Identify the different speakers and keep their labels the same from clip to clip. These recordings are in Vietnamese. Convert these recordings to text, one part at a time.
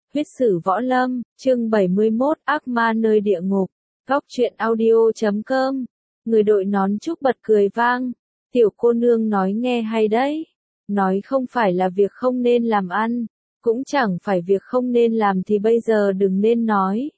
Speaker 1: Huyết sử võ lâm, chương 71, ác ma nơi địa ngục. Góc truyện audio.com. Người đội nón trúc bật cười vang. Tiểu cô nương nói nghe hay đấy. Nói không phải là việc không nên làm ăn, cũng chẳng phải việc không nên làm thì bây giờ đừng nên nói.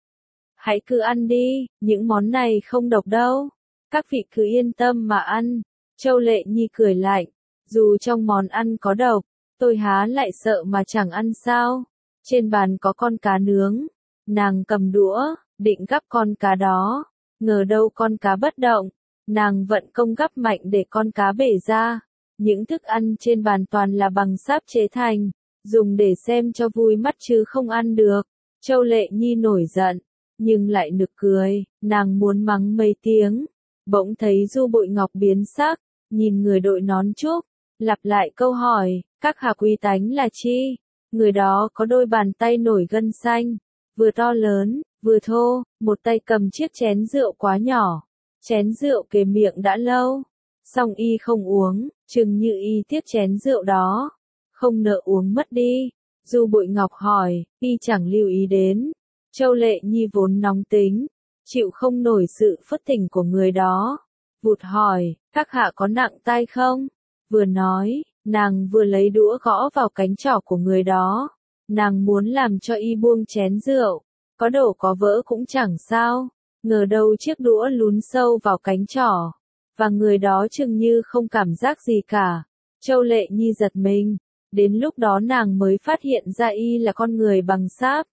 Speaker 1: Hãy cứ ăn đi, những món này không độc đâu. Các vị cứ yên tâm mà ăn. Châu Lệ Nhi cười lạnh. Dù trong món ăn có độc, tôi há lại sợ mà chẳng ăn sao. Trên bàn có con cá nướng. Nàng cầm đũa, định gắp con cá đó. Ngờ đâu con cá bất động. Nàng vận công gắp mạnh để con cá bể ra. Những thức ăn trên bàn toàn là bằng sáp chế thành, dùng để xem cho vui mắt chứ không ăn được. Châu Lệ Nhi nổi giận, nhưng lại nực cười, nàng muốn mắng mấy tiếng. Bỗng thấy Du Bội Ngọc biến sắc, nhìn người đội nón trúc, lặp lại câu hỏi, các hạ quý tánh là chi? Người đó có đôi bàn tay nổi gân xanh, vừa to lớn, vừa thô, một tay cầm chiếc chén rượu quá nhỏ. Chén rượu kề miệng đã lâu, song y không uống, chừng như y tiếc chén rượu đó, không nỡ uống mất đi. Du Bội Ngọc hỏi, y chẳng lưu ý đến. Châu Lệ Nhi vốn nóng tính, chịu không nổi sự phất tỉnh của người đó, vụt hỏi, các hạ có nặng tay không? Vừa nói, nàng vừa lấy đũa gõ vào cánh trỏ của người đó. Nàng muốn làm cho y buông chén rượu, có đổ có vỡ cũng chẳng sao. Ngờ đâu chiếc đũa lún sâu vào cánh trỏ, và người đó chừng như không cảm giác gì cả. Châu Lệ Nhi giật mình, đến lúc đó nàng mới phát hiện ra y là con người bằng sáp.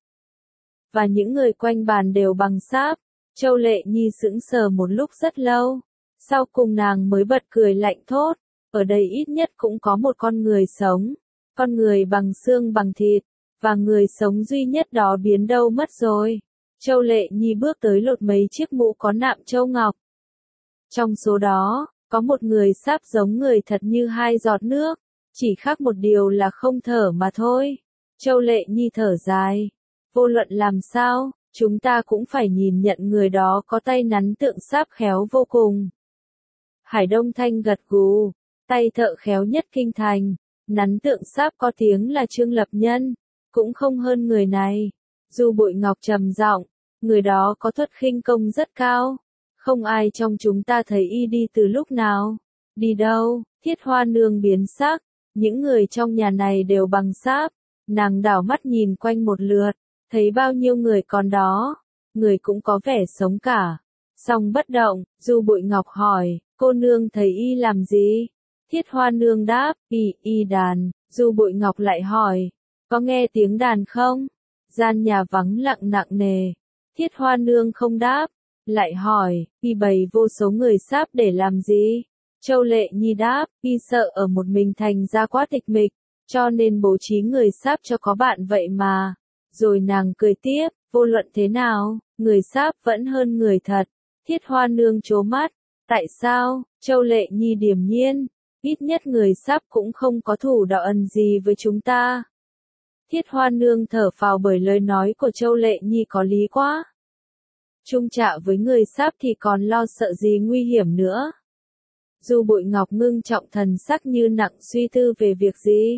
Speaker 1: Và những người quanh bàn đều bằng sáp. Châu Lệ Nhi sững sờ một lúc rất lâu, sau cùng nàng mới bật cười lạnh thốt, ở đây ít nhất cũng có một con người sống, con người bằng xương bằng thịt, và người sống duy nhất đó biến đâu mất rồi. Châu Lệ Nhi bước tới lột mấy chiếc mũ có nạm châu ngọc. Trong số đó, có một người sáp giống người thật như hai giọt nước, chỉ khác một điều là không thở mà thôi. Châu Lệ Nhi thở dài, vô luận làm sao, chúng ta cũng phải nhìn nhận người đó có tay nắn tượng sáp khéo vô cùng. Hải Đông Thanh gật gù, tay thợ khéo nhất kinh thành, nắn tượng sáp có tiếng là Trương Lập Nhân, cũng không hơn người này. Du Bội Ngọc trầm giọng, người đó có thuật khinh công rất cao, không ai trong chúng ta thấy y đi từ lúc nào. Đi đâu? Thiết Hoa Nương biến sắc, những người trong nhà này đều bằng sáp. Nàng đảo mắt nhìn quanh một lượt, thấy bao nhiêu người còn đó, người cũng có vẻ sống cả. Song bất động, Du Bội Ngọc hỏi, cô nương thấy y làm gì? Thiết Hoa Nương đáp, y đàn. Du Bội Ngọc lại hỏi, có nghe tiếng đàn không? Gian nhà vắng lặng nặng nề. Thiết Hoa Nương không đáp, lại hỏi, y bày vô số người sáp để làm gì? Châu Lệ Nhi đáp, y sợ ở một mình thành ra quá tịch mịch, cho nên bố trí người sáp cho có bạn vậy mà. Rồi nàng cười tiếp, vô luận thế nào, người sáp vẫn hơn người thật. Thiết Hoa Nương trố mắt, tại sao? Châu Lệ Nhi điềm nhiên, ít nhất người sáp cũng không có thủ đạo ẩn gì với chúng ta. Thiết Hoa Nương thở phào bởi lời nói của Châu Lệ Nhi có lý quá. Chung chạ với người sáp thì còn lo sợ gì nguy hiểm nữa. Du Bội Ngọc ngưng trọng thần sắc như nặng suy tư về việc gì.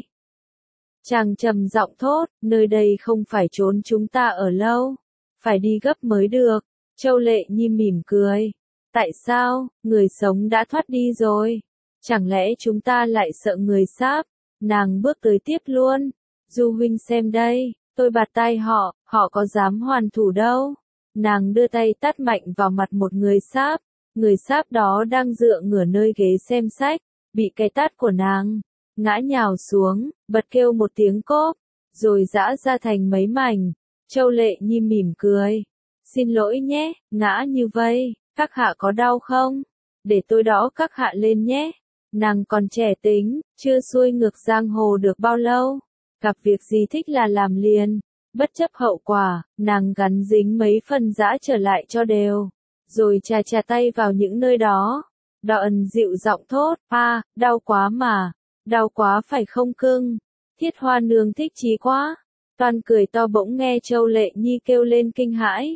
Speaker 1: Chàng trầm giọng thốt, nơi đây không phải trốn chúng ta ở lâu, phải đi gấp mới được. Châu Lệ Nhi mỉm cười. Tại sao, người sống đã thoát đi rồi? Chẳng lẽ chúng ta lại sợ người sáp? Nàng bước tới tiếp luôn. Du huynh xem đây, tôi bạt tai họ có dám hoàn thủ đâu. Nàng đưa tay tát mạnh vào mặt một người sáp. Người sáp đó đang dựa ngửa nơi ghế xem sách, bị cái tát của nàng ngã nhào xuống, bật kêu một tiếng cốp, rồi giã ra thành mấy mảnh. Châu Lệ Nhi mỉm cười. Xin lỗi nhé, ngã như vậy, các hạ có đau không? Để tôi đỡ các hạ lên nhé. Nàng còn trẻ tính, chưa xuôi ngược giang hồ được bao lâu. Gặp việc gì thích là làm liền. Bất chấp hậu quả, nàng gắn dính mấy phần giã trở lại cho đều. Rồi chà tay vào những nơi đó. Đọ ẩn dịu giọng thốt, đau quá mà. Đau quá phải không cưng? Thiết Hoa Nương thích chí quá. Toàn cười to bỗng nghe Châu Lệ Nhi kêu lên kinh hãi.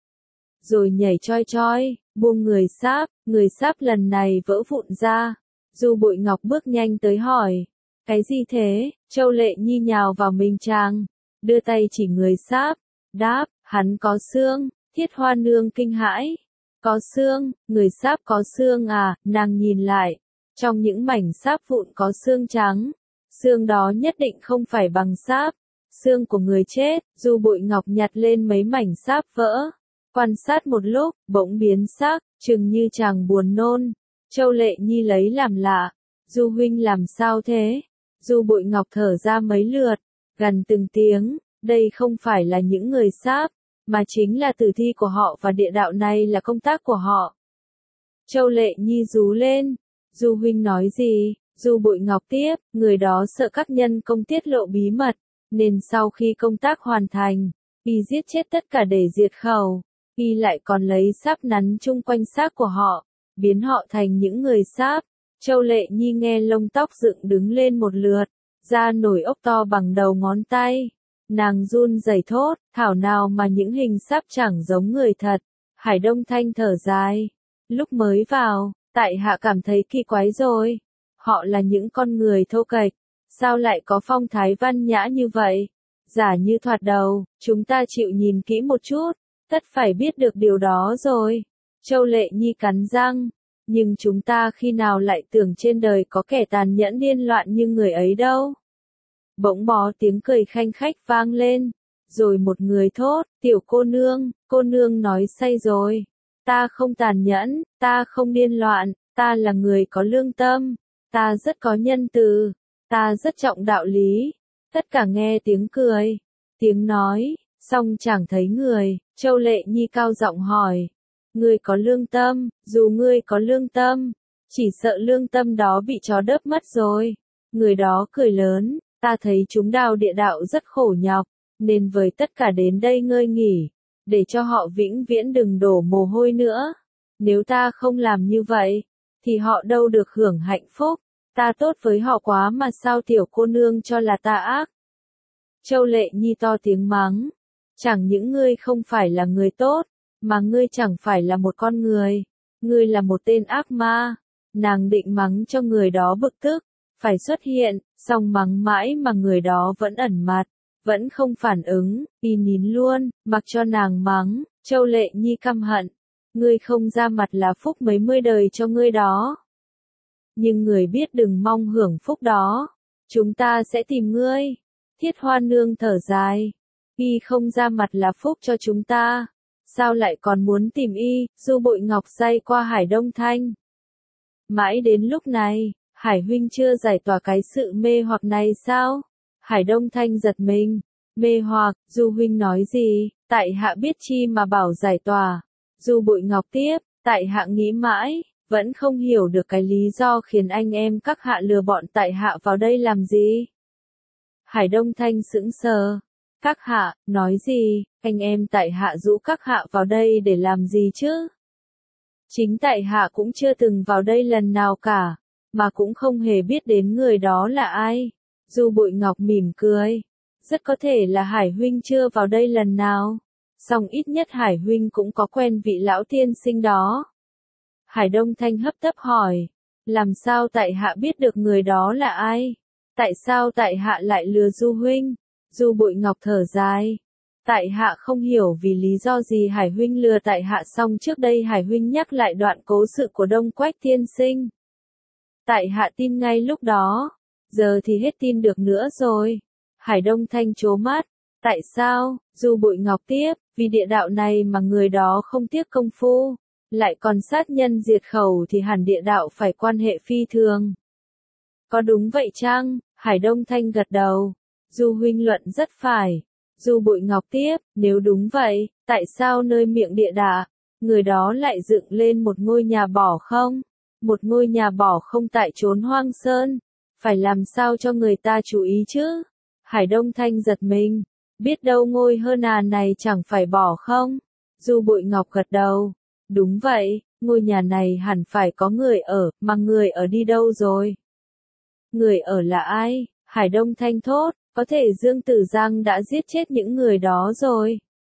Speaker 1: Rồi nhảy choi, buông người sáp lần này vỡ vụn ra. Du Bội Ngọc bước nhanh tới hỏi. Cái gì thế? Châu Lệ Nhi nhào vào mình chàng. đưa tay chỉ người sáp, đáp, hắn có xương. Thiết Hoa Nương kinh hãi, có xương, người sáp có xương à, nàng nhìn lại, trong những mảnh sáp vụn có xương trắng, xương đó nhất định không phải bằng sáp, xương của người chết. Du Bội Ngọc nhặt lên mấy mảnh sáp vỡ, quan sát một lúc, bỗng biến sắc, chừng như chàng buồn nôn. Châu Lệ Nhi lấy làm lạ, Du huynh làm sao thế? Du Bội Ngọc thở ra mấy lượt, gần từng tiếng, đây không phải là những người sáp, mà chính là tử thi của họ và địa đạo này là công tác của họ. Châu Lệ Nhi rú lên, Du huynh nói gì? Du Bội Ngọc tiếp, người đó sợ các nhân công tiết lộ bí mật, nên sau khi công tác hoàn thành, y giết chết tất cả để diệt khẩu, y lại còn lấy sáp nắn chung quanh xác của họ, biến họ thành những người sáp. Châu Lệ Nhi nghe lông tóc dựng đứng lên một lượt, da nổi ốc to bằng đầu ngón tay. Nàng run rẩy thốt, thảo nào mà những hình sáp chẳng giống người thật. Hải Đông Thanh thở dài. Lúc mới vào, tại hạ cảm thấy kỳ quái rồi. Họ là những con người thô kệch, sao lại có phong thái văn nhã như vậy? Giả như thoạt đầu, chúng ta chịu nhìn kỹ một chút, tất phải biết được điều đó rồi. Châu Lệ Nhi cắn răng, nhưng chúng ta khi nào lại tưởng trên đời có kẻ tàn nhẫn điên loạn như người ấy đâu. Bỗng bó tiếng cười khanh khách vang lên, rồi một người thốt, tiểu cô nương nói say rồi. Ta không tàn nhẫn, ta không điên loạn, ta là người có lương tâm, ta rất có nhân từ, ta rất trọng đạo lý. Tất cả nghe tiếng cười, tiếng nói, xong chẳng thấy người. Châu Lệ Nhi cao giọng hỏi, ngươi có lương tâm, dù ngươi có lương tâm, chỉ sợ lương tâm đó bị chó đớp mất rồi. Người đó cười lớn, ta thấy chúng đào địa đạo rất khổ nhọc, nên với tất cả đến đây ngơi nghỉ, để cho họ vĩnh viễn đừng đổ mồ hôi nữa. Nếu ta không làm như vậy, thì họ đâu được hưởng hạnh phúc. Ta tốt với họ quá mà sao tiểu cô nương cho là ta ác. Châu Lệ Nhi to tiếng mắng, chẳng những ngươi không phải là người tốt, mà ngươi chẳng phải là một con người, ngươi là một tên ác ma. Nàng định mắng cho người đó bực tức, phải xuất hiện, song mắng mãi mà người đó vẫn ẩn mặt, vẫn không phản ứng, y nín luôn, mặc cho nàng mắng. Châu Lệ Nhi căm hận, ngươi không ra mặt là phúc mấy mươi đời cho ngươi đó. Nhưng người biết đừng mong hưởng phúc đó, chúng ta sẽ tìm ngươi. Thiết Hoa Nương thở dài, y không ra mặt là phúc cho chúng ta, sao lại còn muốn tìm y? Du Bội Ngọc say qua Hải Đông Thanh. Mãi đến lúc này, Hải huynh chưa giải tỏa cái sự mê hoặc này sao? Hải Đông Thanh giật mình, mê hoặc, Du huynh nói gì? Tại hạ biết chi mà bảo giải tỏa. Du Bội Ngọc tiếp, tại hạ nghĩ mãi, vẫn không hiểu được cái lý do khiến anh em các hạ lừa bọn tại hạ vào đây làm gì. Hải Đông Thanh sững sờ, các hạ, nói gì, anh em tại hạ rũ các hạ vào đây để làm gì chứ? Chính tại hạ cũng chưa từng vào đây lần nào cả, mà cũng không hề biết đến người đó là ai. Du Bội Ngọc mỉm cười, rất có thể là Hải huynh chưa vào đây lần nào, song ít nhất Hải huynh cũng có quen vị lão tiên sinh đó. Hải Đông Thanh hấp tấp hỏi, làm sao tại hạ biết được người đó là ai? Tại sao tại hạ lại lừa Du huynh? Du Bội Ngọc thở dài, tại hạ không hiểu vì lý do gì Hải huynh lừa tại hạ, xong trước đây Hải huynh nhắc lại đoạn cố sự của Đông Quách tiên sinh. Tại hạ tin ngay lúc đó, giờ thì hết tin được nữa rồi. Hải Đông Thanh trố mắt, tại sao? Du Bội Ngọc tiếp, vì địa đạo này mà người đó không tiếc công phu, lại còn sát nhân diệt khẩu thì hẳn địa đạo phải quan hệ phi thường. Có đúng vậy chăng? Hải Đông Thanh gật đầu. Du huynh luận rất phải. Du Bội Ngọc tiếp, nếu đúng vậy, tại sao nơi miệng địa đạo, người đó lại dựng lên một ngôi nhà bỏ không? Một ngôi nhà bỏ không tại chốn hoang sơn, phải làm sao cho người ta chú ý chứ? Hải Đông Thanh giật mình, biết đâu ngôi hơn này chẳng phải bỏ không? Du Bội Ngọc gật đầu, đúng vậy, ngôi nhà này hẳn phải có người ở, mà người ở đi đâu rồi? Người ở là ai? Hải Đông Thanh thốt, có thể Dương Tử Giang đã giết chết những người đó rồi.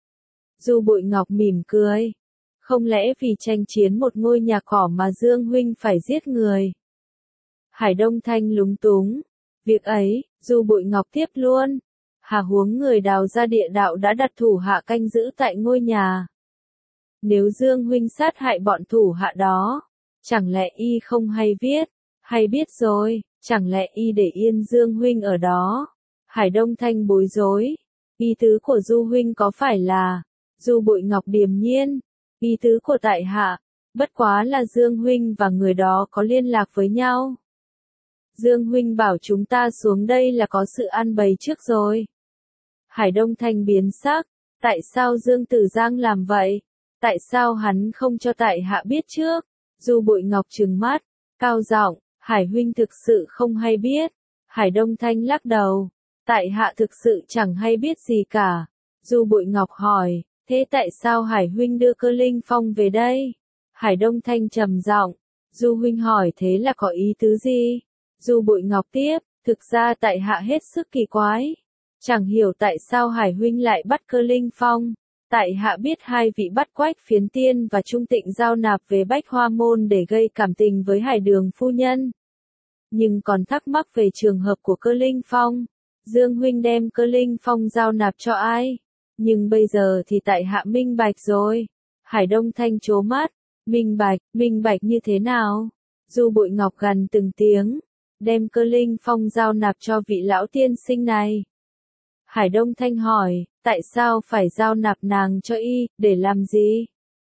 Speaker 1: Du Bội Ngọc mỉm cười, không lẽ vì tranh chiến một ngôi nhà cỏ mà Dương huynh phải giết người? Hải Đông Thanh lúng túng, việc ấy, Du Bội Ngọc tiếp luôn. Hà huống người đào ra địa đạo đã đặt thủ hạ canh giữ tại ngôi nhà. Nếu Dương huynh sát hại bọn thủ hạ đó, chẳng lẽ y không hay biết rồi, chẳng lẽ y để yên Dương huynh ở đó? Hải Đông Thanh bối rối, ý tứ của Du huynh có phải là, Du Bội Ngọc điềm nhiên, ý tứ của tại hạ, bất quá là Dương huynh và người đó có liên lạc với nhau. Dương huynh bảo chúng ta xuống đây là có sự an bày trước rồi. Hải Đông Thanh biến sắc, tại sao Dương Tử Giang làm vậy? Tại sao hắn không cho tại hạ biết trước? Du Bội Ngọc trừng mắt, cao giọng, Hải huynh thực sự không hay biết. Hải Đông Thanh lắc đầu, tại hạ thực sự chẳng hay biết gì cả. Du Bội Ngọc hỏi, thế tại sao Hải huynh đưa Cơ Linh Phong về đây? Hải Đông Thanh trầm giọng, Du huynh hỏi thế là có ý tứ gì? Du Bội Ngọc tiếp, thực ra tại hạ hết sức kỳ quái. Chẳng hiểu tại sao Hải huynh lại bắt Cơ Linh Phong. Tại hạ biết hai vị bắt Quách Phiến Tiên và Trung Tịnh giao nạp về Bách Hoa Môn để gây cảm tình với Hải Đường phu nhân. Nhưng còn thắc mắc về trường hợp của Cơ Linh Phong. Dương huynh đem Cơ Linh Phong giao nạp cho ai? Nhưng bây giờ thì tại hạ minh bạch rồi. Hải Đông Thanh trố mắt, minh bạch như thế nào? Du Bội Ngọc gằn từng tiếng, đem Cơ Linh Phong giao nạp cho vị lão tiên sinh này. Hải Đông Thanh hỏi, tại sao phải giao nạp nàng cho y, để làm gì?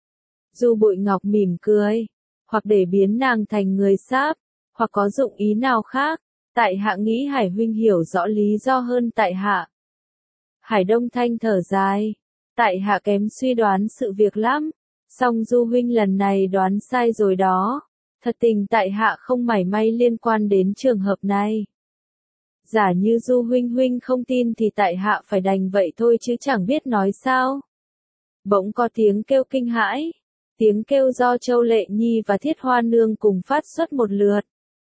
Speaker 1: Du Bội Ngọc mỉm cười, hoặc để biến nàng thành người sáp, hoặc có dụng ý nào khác. Tại hạ nghĩ Hải huynh hiểu rõ lý do hơn tại hạ. Hải Đông Thanh thở dài, tại hạ kém suy đoán sự việc lắm, song Du huynh lần này đoán sai rồi đó. Thật tình tại hạ không mảy may liên quan đến trường hợp này. Giả như Du huynh không tin thì tại hạ phải đành vậy thôi chứ chẳng biết nói sao. Bỗng có tiếng kêu kinh hãi, tiếng kêu do Châu Lệ Nhi và Thiết Hoa Nương cùng phát xuất một lượt.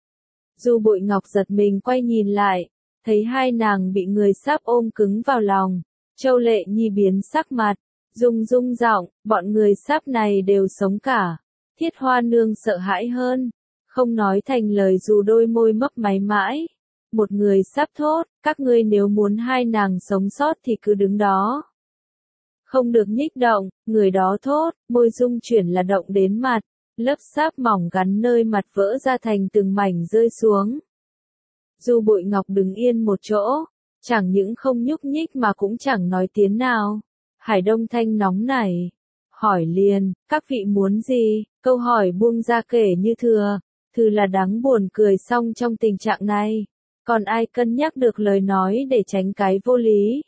Speaker 1: Du Bội Ngọc giật mình quay nhìn lại, thấy hai nàng bị người sáp ôm cứng vào lòng. Châu Lệ Nhi biến sắc mặt, rung giọng, bọn người sáp này đều sống cả. Thiết Hoa Nương sợ hãi hơn, không nói thành lời dù đôi môi mấp máy mãi. Một người sắp thốt, các ngươi nếu muốn hai nàng sống sót thì cứ đứng đó. Không được nhích động, người đó thốt, môi rung chuyển là động đến mặt, lớp sáp mỏng gắn nơi mặt vỡ ra thành từng mảnh rơi xuống. Du Bội Ngọc đứng yên một chỗ, chẳng những không nhúc nhích mà cũng chẳng nói tiếng nào. Hải Đông Thanh nóng nảy, hỏi liền, các vị muốn gì? Câu hỏi buông ra kể như thừa là đáng buồn cười xong trong tình trạng này. Còn ai cân nhắc được lời nói để tránh cái vô lý?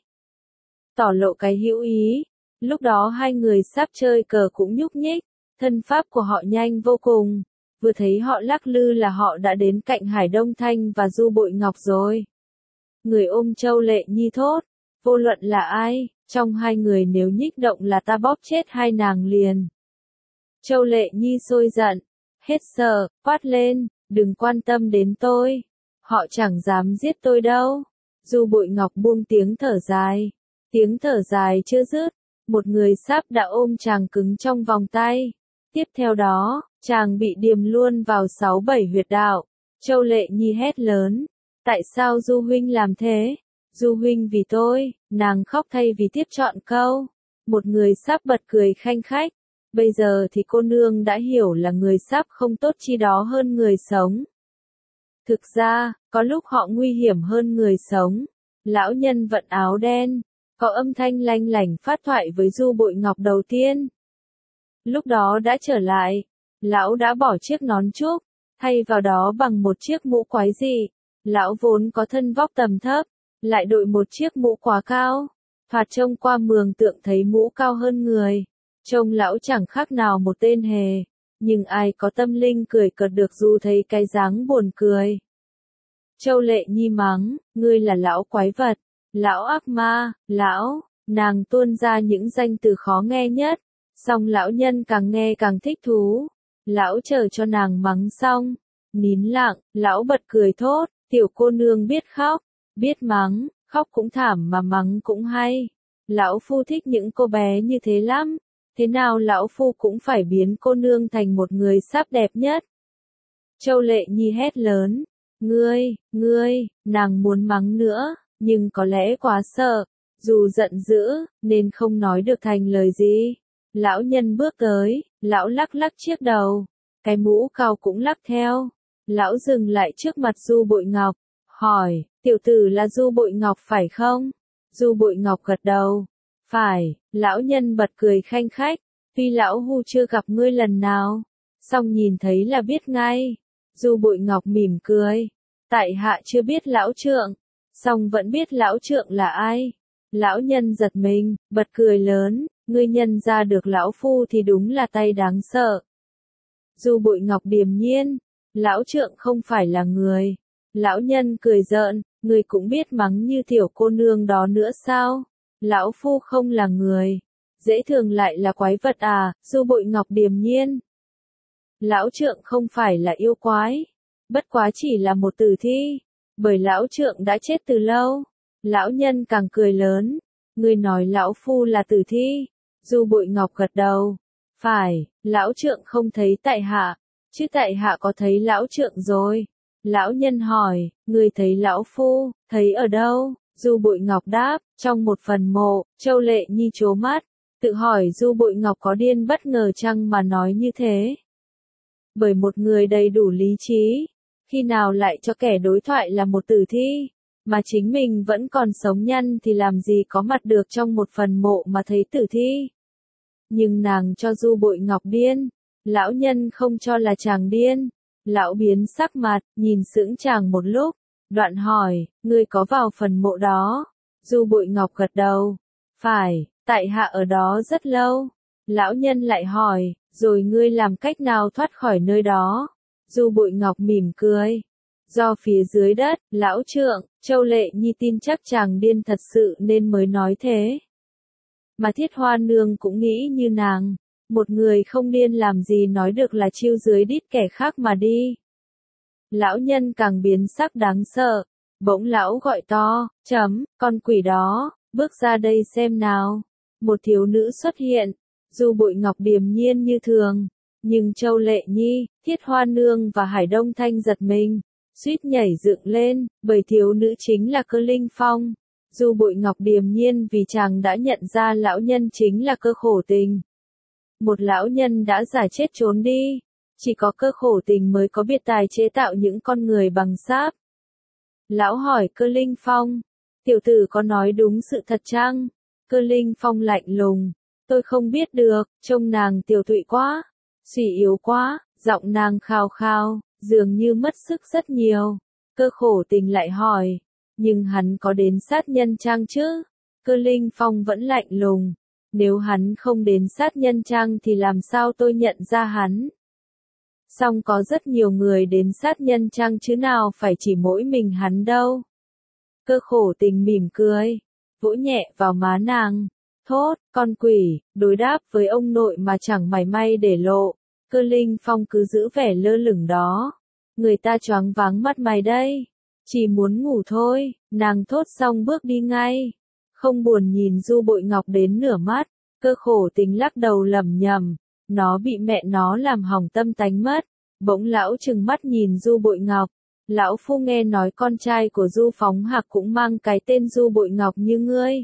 Speaker 1: Tỏ lộ cái hữu ý. Lúc đó hai người sắp chơi cờ cũng nhúc nhích, thân pháp của họ nhanh vô cùng. Vừa thấy họ lắc lư là họ đã đến cạnh Hải Đông Thanh và Du Bội Ngọc rồi. Người ôm Châu Lệ Nhi thốt, vô luận là ai, trong hai người nếu nhích động là ta bóp chết hai nàng liền. Châu Lệ Nhi sôi giận, hết sợ, quát lên, đừng quan tâm đến tôi. Họ chẳng dám giết tôi đâu. Du Bội Ngọc buông tiếng thở dài. Tiếng thở dài chưa dứt, một người sáp đã ôm chàng cứng trong vòng tay. Tiếp theo đó, chàng bị điềm luôn vào 6-7 huyệt đạo. Châu Lệ Nhi hét lớn, tại sao Du huynh làm thế? Du huynh vì tôi, nàng khóc thay vì tiếp chọn câu. Một người sáp bật cười khanh khách. Bây giờ thì cô nương đã hiểu là người sáp không tốt chi đó hơn người sống. Thực ra, có lúc họ nguy hiểm hơn người sống. Lão nhân vận áo đen, có âm thanh lanh lảnh phát thoại với Du Bội Ngọc đầu tiên. Lúc đó đã trở lại, lão đã bỏ chiếc nón trúc, thay vào đó bằng một chiếc mũ quái dị. Lão vốn có thân vóc tầm thấp, lại đội một chiếc mũ quá cao. Thoạt trông qua mường tượng thấy mũ cao hơn người. Trông lão chẳng khác nào một tên hề. Nhưng ai có tâm linh cười cợt được dù thấy cái dáng buồn cười. Châu Lệ Nhi mắng, ngươi là lão quái vật, lão ác ma, nàng tuôn ra những danh từ khó nghe nhất. Song lão nhân càng nghe càng thích thú. Lão chờ cho nàng mắng xong, nín lặng, lão bật cười thốt, tiểu cô nương biết khóc, biết mắng, khóc cũng thảm mà mắng cũng hay. Lão phu thích những cô bé như thế lắm. Thế nào lão phu cũng phải biến cô nương thành một người sáp đẹp nhất. Châu Lệ Nhi hét lớn, ngươi, nàng muốn mắng nữa, nhưng có lẽ quá sợ, dù giận dữ, nên không nói được thành lời gì. Lão nhân bước tới, lão lắc lắc chiếc đầu, cái mũ cao cũng lắc theo. Lão dừng lại trước mặt Du Bội Ngọc, hỏi, tiểu tử là Du Bội Ngọc phải không? Du Bội Ngọc gật đầu, phải. Lão nhân bật cười khanh khách, tuy lão hu chưa gặp ngươi lần nào, song nhìn thấy là biết ngay. Du Bội Ngọc mỉm cười, tại hạ chưa biết lão trượng, song vẫn biết lão trượng là ai. Lão nhân giật mình, bật cười lớn, ngươi nhận ra được lão phu thì đúng là tay đáng sợ. Du Bội Ngọc điềm nhiên, lão trượng không phải là người. Lão nhân cười giỡn, ngươi cũng biết mắng như tiểu cô nương đó nữa sao? Lão phu không là người, dễ thường lại là quái vật à? Du Bội Ngọc điềm nhiên. Lão trượng không phải là yêu quái, bất quá chỉ là một tử thi, bởi lão trượng đã chết từ lâu. Lão nhân càng cười lớn, ngươi nói lão phu là tử thi? Du Bội Ngọc gật đầu, phải. Lão trượng không thấy tại hạ, chứ tại hạ có thấy lão trượng rồi. Lão nhân hỏi, ngươi thấy lão phu, thấy ở đâu? Du Bội Ngọc đáp, trong một phần mộ. Châu Lệ Nhi trố mắt, tự hỏi Du Bội Ngọc có điên bất ngờ chăng mà nói như thế. Bởi một người đầy đủ lý trí, khi nào lại cho kẻ đối thoại là một tử thi, mà chính mình vẫn còn sống nhân thì làm gì có mặt được trong một phần mộ mà thấy tử thi. Nhưng nàng cho Du Bội Ngọc điên, lão nhân không cho là chàng điên. Lão biến sắc mặt, nhìn sững chàng một lúc, đoạn hỏi, ngươi có vào phần mộ đó? Du Bội Ngọc gật đầu, phải, tại hạ ở đó rất lâu. Lão nhân lại hỏi, rồi ngươi làm cách nào thoát khỏi nơi đó? Du Bội Ngọc mỉm cười, do phía dưới đất. Lão trượng, Châu Lệ Nhi tin chắc chàng điên thật sự nên mới nói thế. Mà Thiết Hoa Nương cũng nghĩ như nàng, một người không điên làm gì nói được là chiêu dưới đít kẻ khác mà đi. Lão nhân càng biến sắc đáng sợ, bỗng lão gọi to, con quỷ đó, bước ra đây xem nào. Một thiếu nữ xuất hiện, Du Bội Ngọc điềm nhiên như thường, nhưng Châu Lệ Nhi, Thiết Hoa Nương và Hải Đông Thanh giật mình, suýt nhảy dựng lên, bởi thiếu nữ chính là Cơ Linh Phong. Du Bội Ngọc điềm nhiên vì chàng đã nhận ra lão nhân chính là Cơ Khổ Tình. Một lão nhân đã giả chết trốn đi, chỉ có Cơ Khổ Tình mới có biệt tài chế tạo những con người bằng sáp. Lão hỏi Cơ Linh Phong, tiểu tử có nói đúng sự thật chăng? Cơ Linh Phong lạnh lùng, tôi không biết được, trông nàng tiểu tụy quá, suy yếu quá, giọng nàng khao khao, dường như mất sức rất nhiều. Cơ Khổ Tình lại hỏi, nhưng hắn có đến sát nhân chăng chứ? Cơ Linh Phong vẫn lạnh lùng, nếu hắn không đến sát nhân chăng thì làm sao tôi nhận ra hắn? Song có rất nhiều người đến sát nhân chăng chứ nào phải chỉ mỗi mình hắn đâu. Cơ Khổ Tình mỉm cười, vỗ nhẹ vào má nàng, thốt, con quỷ, đối đáp với ông nội mà chẳng mảy may để lộ. Cơ Linh Phong cứ giữ vẻ lơ lửng đó, người ta choáng váng mắt mày đây, chỉ muốn ngủ thôi. Nàng thốt xong bước đi ngay, không buồn nhìn Du Bội Ngọc đến nửa mắt. Cơ Khổ Tình lắc đầu lẩm nhẩm, nó bị mẹ nó làm hỏng tâm tánh mất. Bỗng lão trừng mắt nhìn Du Bội Ngọc, lão phu nghe nói con trai của Du Phóng Hạc cũng mang cái tên Du Bội Ngọc như ngươi.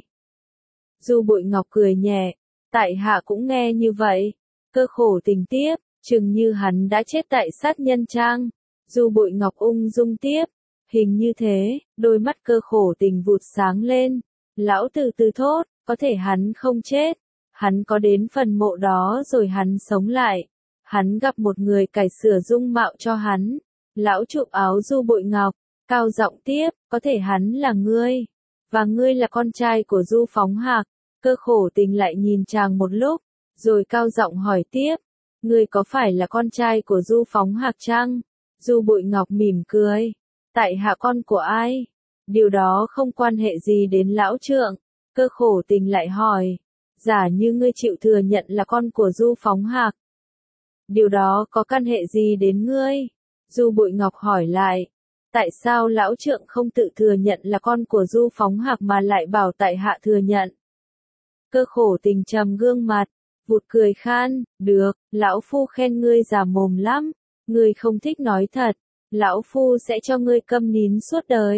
Speaker 1: Du Bội Ngọc cười nhẹ, tại hạ cũng nghe như vậy. Cơ Khổ Tình tiếp, chừng như hắn đã chết tại sát nhân trang. Du Bội Ngọc ung dung tiếp, hình như thế. Đôi mắt Cơ Khổ Tình vụt sáng lên, lão từ từ thốt, có thể hắn không chết, hắn có đến phần mộ đó rồi hắn sống lại, hắn gặp một người cải sửa dung mạo cho hắn. Lão chụp áo Du Bội Ngọc, cao giọng tiếp, có thể hắn là ngươi, và ngươi là con trai của Du Phóng Hạc. Cơ Khổ Tình lại nhìn chàng một lúc, rồi cao giọng hỏi tiếp, ngươi có phải là con trai của Du Phóng Hạc chăng? Du Bội Ngọc mỉm cười, tại hạ con của ai? Điều đó không quan hệ gì đến lão trượng. Cơ Khổ Tình lại hỏi, giả như ngươi chịu thừa nhận là con của Du Phóng Hạc, điều đó có căn hệ gì đến ngươi? Du Bội Ngọc hỏi lại, tại sao lão trượng không tự thừa nhận là con của Du Phóng Hạc mà lại bảo tại hạ thừa nhận? Cơ Khổ Tình trầm gương mặt, vụt cười khan, được, lão phu khen ngươi già mồm lắm, ngươi không thích nói thật, lão phu sẽ cho ngươi câm nín suốt đời.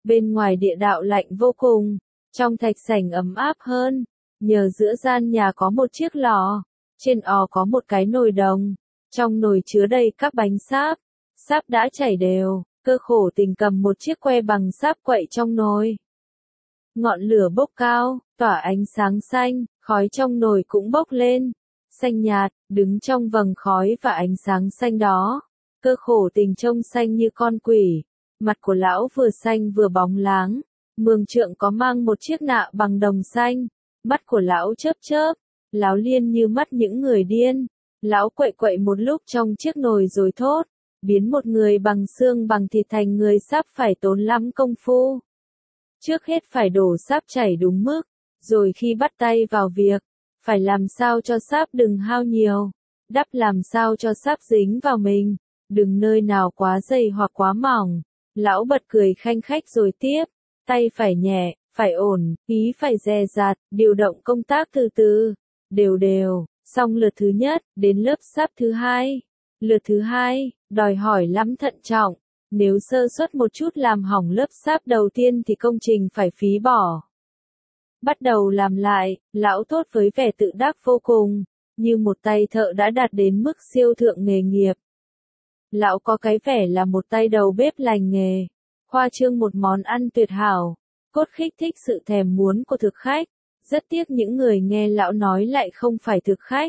Speaker 1: Bên ngoài địa đạo lạnh vô cùng, trong thạch sảnh ấm áp hơn, nhờ giữa gian nhà có một chiếc lò, trên ò có một cái nồi đồng, trong nồi chứa đầy các bánh sáp, sáp đã chảy đều, Cơ Khổ Tình cầm một chiếc que bằng sáp quậy trong nồi. Ngọn lửa bốc cao, tỏa ánh sáng xanh, khói trong nồi cũng bốc lên, xanh nhạt, đứng trong vầng khói và ánh sáng xanh đó. Cơ Khổ Tình trông xanh như con quỷ, mặt của lão vừa xanh vừa bóng láng, mường trượng có mang một chiếc nạ bằng đồng xanh, mắt của lão chớp chớp, láo liên như mắt những người điên. Lão quậy quậy một lúc trong chiếc nồi rồi thốt, biến một người bằng xương bằng thịt thành người sáp phải tốn lắm công phu. Trước hết phải đổ sáp chảy đúng mức, rồi khi bắt tay vào việc, phải làm sao cho sáp đừng hao nhiều, đắp làm sao cho sáp dính vào mình, đừng nơi nào quá dày hoặc quá mỏng. Lão bật cười khanh khách rồi tiếp, tay phải nhẹ, phải ổn, ý phải dè dặt, điều động công tác từ từ, đều đều, xong lượt thứ nhất, đến lớp sáp thứ hai. Lượt thứ hai, đòi hỏi lắm thận trọng, nếu sơ suất một chút làm hỏng lớp sáp đầu tiên thì công trình phải phí bỏ. Bắt đầu làm lại, lão thốt với vẻ tự đắc vô cùng, như một tay thợ đã đạt đến mức siêu thượng nghề nghiệp. Lão có cái vẻ là một tay đầu bếp lành nghề, khoa trương một món ăn tuyệt hảo, cốt khích thích sự thèm muốn của thực khách. Rất tiếc những người nghe lão nói lại không phải thực khách,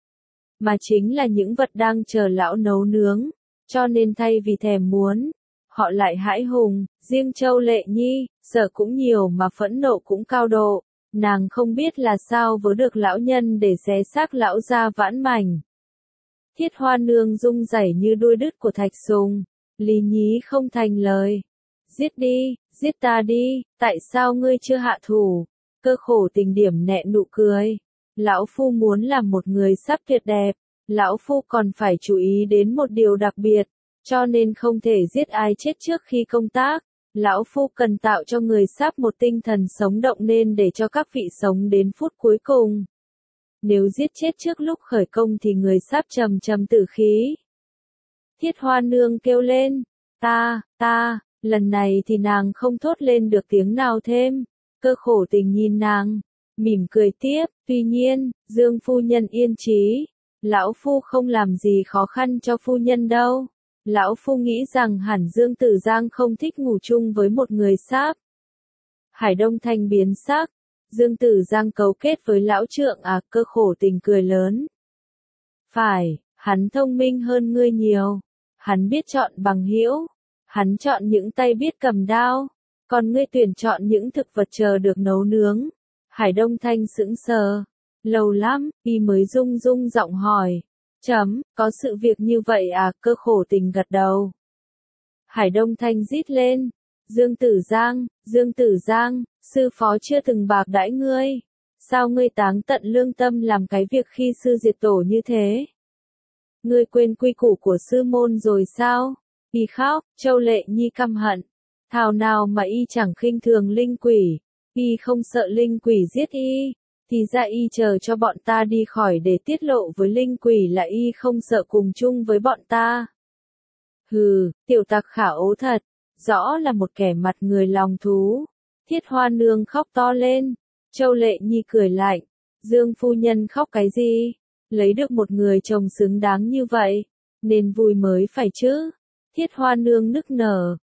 Speaker 1: mà chính là những vật đang chờ lão nấu nướng, cho nên thay vì thèm muốn, họ lại hãi hùng. Riêng Châu Lệ Nhi, sợ cũng nhiều mà phẫn nộ cũng cao độ, nàng không biết là sao vớ được lão nhân để xé xác lão ra vãn mảnh. Thiết Hoa Nương rung rẩy như đuôi đứt của thạch sùng, lý nhí không thành lời. Giết đi, giết ta đi, tại sao ngươi chưa hạ thủ? Cơ Khổ Tình điểm nhẹ nụ cười. Lão phu muốn làm một người sắp tuyệt đẹp, lão phu còn phải chú ý đến một điều đặc biệt, cho nên không thể giết ai chết trước khi công tác. Lão phu cần tạo cho người sắp một tinh thần sống động nên để cho các vị sống đến phút cuối cùng. Nếu giết chết trước lúc khởi công thì người sắp trầm trầm tử khí. Thiết Hoa Nương kêu lên, ta, lần này thì nàng không thốt lên được tiếng nào thêm. Cơ Khổ Tình nhìn nàng, mỉm cười tiếp, tuy nhiên, Dương phu nhân yên trí, lão phu không làm gì khó khăn cho phu nhân đâu. Lão phu nghĩ rằng hẳn Dương Tử Giang không thích ngủ chung với một người sáp. Hải Đông Thanh biến sắc, Dương Tử Giang cấu kết với lão trượng à? Cơ Khổ Tình cười lớn. Phải, hắn thông minh hơn ngươi nhiều, hắn biết chọn bằng hữu, hắn chọn những tay biết cầm đao, còn ngươi tuyển chọn những thực vật chờ được nấu nướng. Hải Đông Thanh sững sờ, lâu lắm, y mới rung rung giọng hỏi. Có sự việc như vậy à? Cơ Khổ Tình gật đầu. Hải Đông Thanh rít lên, Dương Tử Giang, sư phó chưa từng bạc đãi ngươi. Sao ngươi táng tận lương tâm làm cái việc khi sư diệt tổ như thế? Ngươi quên quy củ của sư môn rồi sao? Y khóc, Châu Lệ Nhi căm hận. Thảo nào mà y chẳng khinh thường linh quỷ, y không sợ linh quỷ giết y, thì ra y chờ cho bọn ta đi khỏi để tiết lộ với linh quỷ là y không sợ cùng chung với bọn ta. Hừ, tiểu tặc khả ố thật, rõ là một kẻ mặt người lòng thú. Thiết Hoa Nương khóc to lên, Châu Lệ Nhi cười lạnh, Dương phu nhân khóc cái gì? Lấy được một người chồng xứng đáng như vậy, nên vui mới phải chứ. Thiết Hoa Nương nức nở,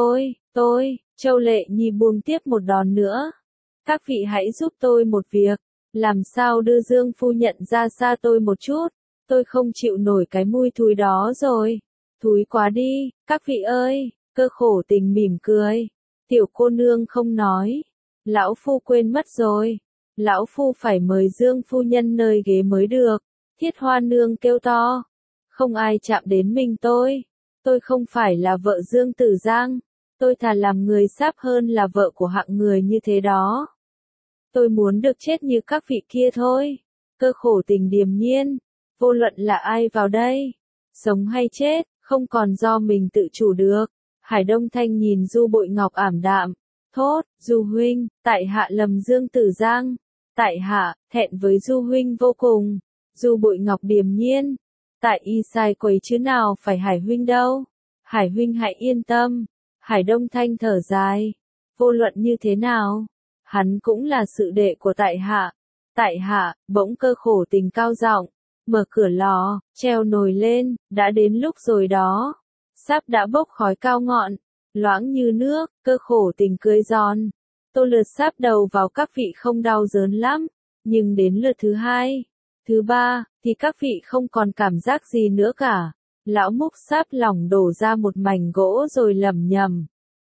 Speaker 1: tôi, Châu Lệ Nhi buông tiếp một đòn nữa. Các vị hãy giúp tôi một việc, làm sao đưa Dương phu nhận ra xa tôi một chút, tôi không chịu nổi cái mùi thúi đó rồi. Thúi quá đi, các vị ơi. Cơ Khổ Tình mỉm cười. Tiểu cô nương không nói. Lão phu quên mất rồi. Lão phu phải mời Dương phu nhân nơi ghế mới được. Thiết Hoa Nương kêu to. Không ai chạm đến mình tôi. Tôi không phải là vợ Dương Tử Giang. Tôi thà làm người sáp hơn là vợ của hạng người như thế đó. Tôi muốn được chết như các vị kia thôi. Cơ Khổ Tình điềm nhiên. Vô luận là ai vào đây, sống hay chết, không còn do mình tự chủ được. Hải Đông Thanh nhìn Du Bội Ngọc ảm đạm, thốt, Du huynh, tại hạ lầm Dương Tử Giang. Tại hạ, thẹn với Du huynh vô cùng. Du Bội Ngọc điềm nhiên. Tại y sai quấy chứ nào phải Hải huynh đâu. Hải huynh hãy yên tâm. Hải Đông Thanh thở dài. vô luận như thế nào, hắn cũng là sự đệ của tại hạ. Tại hạ, bỗng Cơ Khổ Tình cao giọng, mở cửa lò, treo nồi lên, đã đến lúc rồi đó. Sáp đã bốc khói cao ngọn, loãng như nước, Cơ Khổ Tình cười giòn. Tô lượt sáp đầu vào các vị không đau đớn lắm, nhưng đến lượt thứ hai, thứ ba, thì các vị không còn cảm giác gì nữa cả. Lão múc sáp lỏng đổ ra một mảnh gỗ rồi lẩm nhẩm.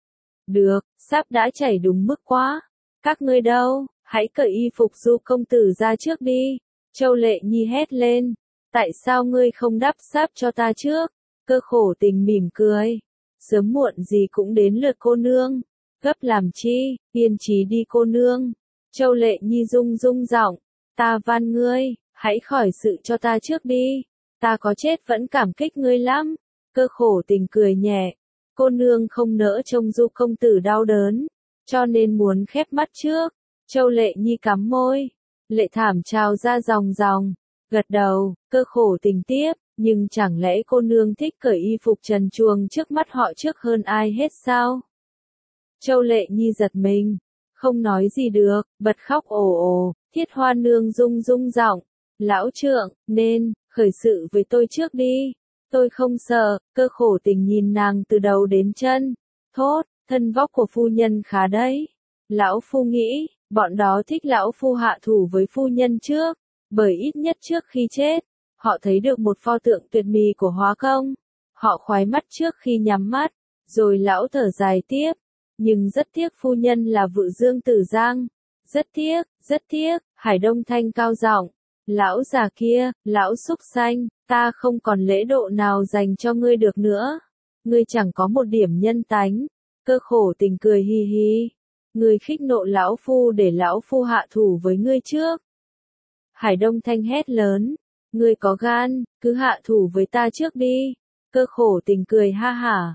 Speaker 1: Được, sáp đã chảy đúng mức quá. Các ngươi đâu, hãy cởi y phục Du công tử ra trước đi. Châu Lệ Nhi hét lên. Tại sao ngươi không đắp sáp cho ta trước? Cơ Khổ Tình mỉm cười. Sớm muộn gì cũng đến lượt cô nương. Gấp làm chi, kiên trì đi cô nương. Châu Lệ Nhi rung rung giọng. Ta van ngươi, hãy khỏi sự cho ta trước đi. Ta có chết vẫn cảm kích ngươi lắm. Cơ Khổ Tình cười nhẹ. Cô nương không nỡ trông Du công tử đau đớn, cho nên muốn khép mắt trước. Châu Lệ Nhi cắm môi. Lệ thảm trào ra ròng ròng. Gật đầu, Cơ Khổ Tình tiếp. Nhưng chẳng lẽ cô nương thích cởi y phục trần truồng trước mắt họ trước hơn ai hết sao? Châu Lệ Nhi giật mình. Không nói gì được, bật khóc ồ ồ. Thiết Hoa nương rung rung giọng. Lão trượng, nên, khởi sự với tôi trước đi. Tôi không sợ. Cơ Khổ Tình nhìn nàng từ đầu đến chân. Thốt, thân vóc của phu nhân khá đấy. Lão phu nghĩ, bọn đó thích lão phu hạ thủ với phu nhân trước. Bởi ít nhất trước khi chết, họ thấy được một pho tượng tuyệt mỹ của Hóa Công. Họ khoái mắt trước khi nhắm mắt. Rồi lão thở dài tiếp. Nhưng rất tiếc phu nhân là Vự Dương Tử Giang. Rất tiếc, Hải Đông Thanh cao giọng. Lão già kia, lão súc sanh, ta không còn lễ độ nào dành cho ngươi được nữa. Ngươi chẳng có một điểm nhân tánh. Cơ Khổ Tình cười hi hi. Ngươi khích nộ lão phu để lão phu hạ thủ với ngươi trước. Hải Đông Thanh hét lớn. Ngươi có gan, cứ hạ thủ với ta trước đi. Cơ Khổ Tình cười ha hả.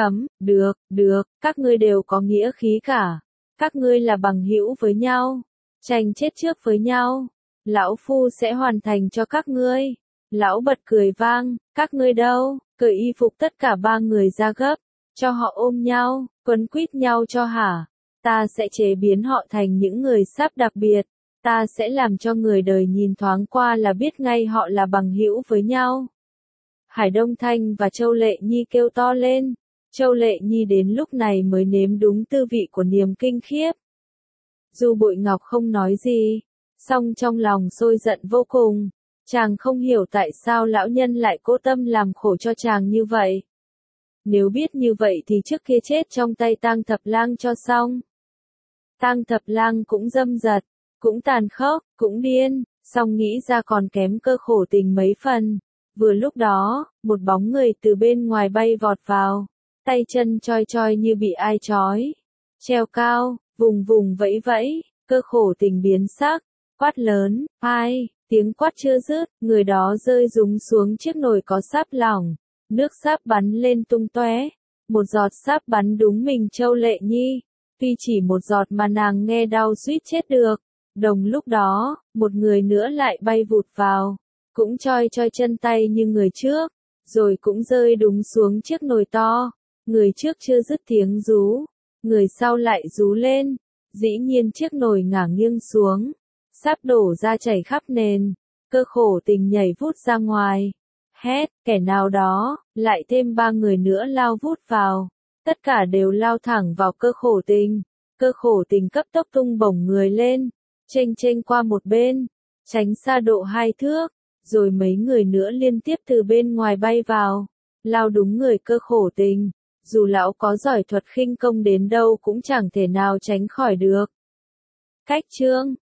Speaker 1: Được, các ngươi đều có nghĩa khí cả. Các ngươi là bằng hữu với nhau. Tranh chết trước với nhau. Lão phu sẽ hoàn thành cho các ngươi. Lão bật cười vang. Các ngươi đâu, cởi y phục tất cả ba người ra gấp. Cho họ ôm nhau, quấn quýt nhau cho hả. Ta sẽ chế biến họ thành những người sáp đặc biệt. Ta sẽ làm cho người đời nhìn thoáng qua là biết ngay họ là bằng hữu với nhau. Hải Đông Thanh và Châu Lệ Nhi kêu to lên. Châu Lệ Nhi đến lúc này mới nếm đúng tư vị của niềm kinh khiếp. Dù Bội Ngọc không nói gì, song trong lòng sôi giận vô cùng. Chàng không hiểu tại sao lão nhân lại cố tâm làm khổ cho chàng như vậy. Nếu biết như vậy thì trước kia chết trong tay Tang Thập Lang cho xong. Tang Thập Lang cũng dâm dật, cũng tàn khốc, cũng điên, song nghĩ ra còn kém Cơ Khổ Tình mấy phần. Vừa lúc đó, một bóng người từ bên ngoài bay vọt vào, tay chân choi choi như bị ai trói. Treo cao, vùng vùng vẫy vẫy, Cơ Khổ Tình biến sắc, quát lớn, ai, tiếng quát chưa dứt, người đó rơi rúng xuống chiếc nồi có sáp lỏng, nước sáp bắn lên tung tóe, một giọt sáp bắn đúng mình Châu Lệ Nhi, tuy chỉ một giọt mà nàng nghe đau suýt chết được. Đồng lúc đó, một người nữa lại bay vụt vào, cũng choi choi chân tay như người trước, rồi cũng rơi đúng xuống chiếc nồi to. Người trước chưa dứt tiếng rú, người sau lại rú lên, dĩ nhiên chiếc nồi ngả nghiêng xuống, sáp đổ ra chảy khắp nền. Cơ Khổ Tình nhảy vút ra ngoài, hét, kẻ nào đó, lại thêm ba người nữa lao vút vào, tất cả đều lao thẳng vào Cơ Khổ Tình. Cơ Khổ Tình cấp tốc tung bổng người lên, chênh qua một bên, tránh xa độ 2 thước, rồi mấy người nữa liên tiếp từ bên ngoài bay vào, lao đúng người Cơ Khổ Tình. Dù lão có giỏi thuật khinh công đến đâu cũng chẳng thể nào tránh khỏi được. Cách chương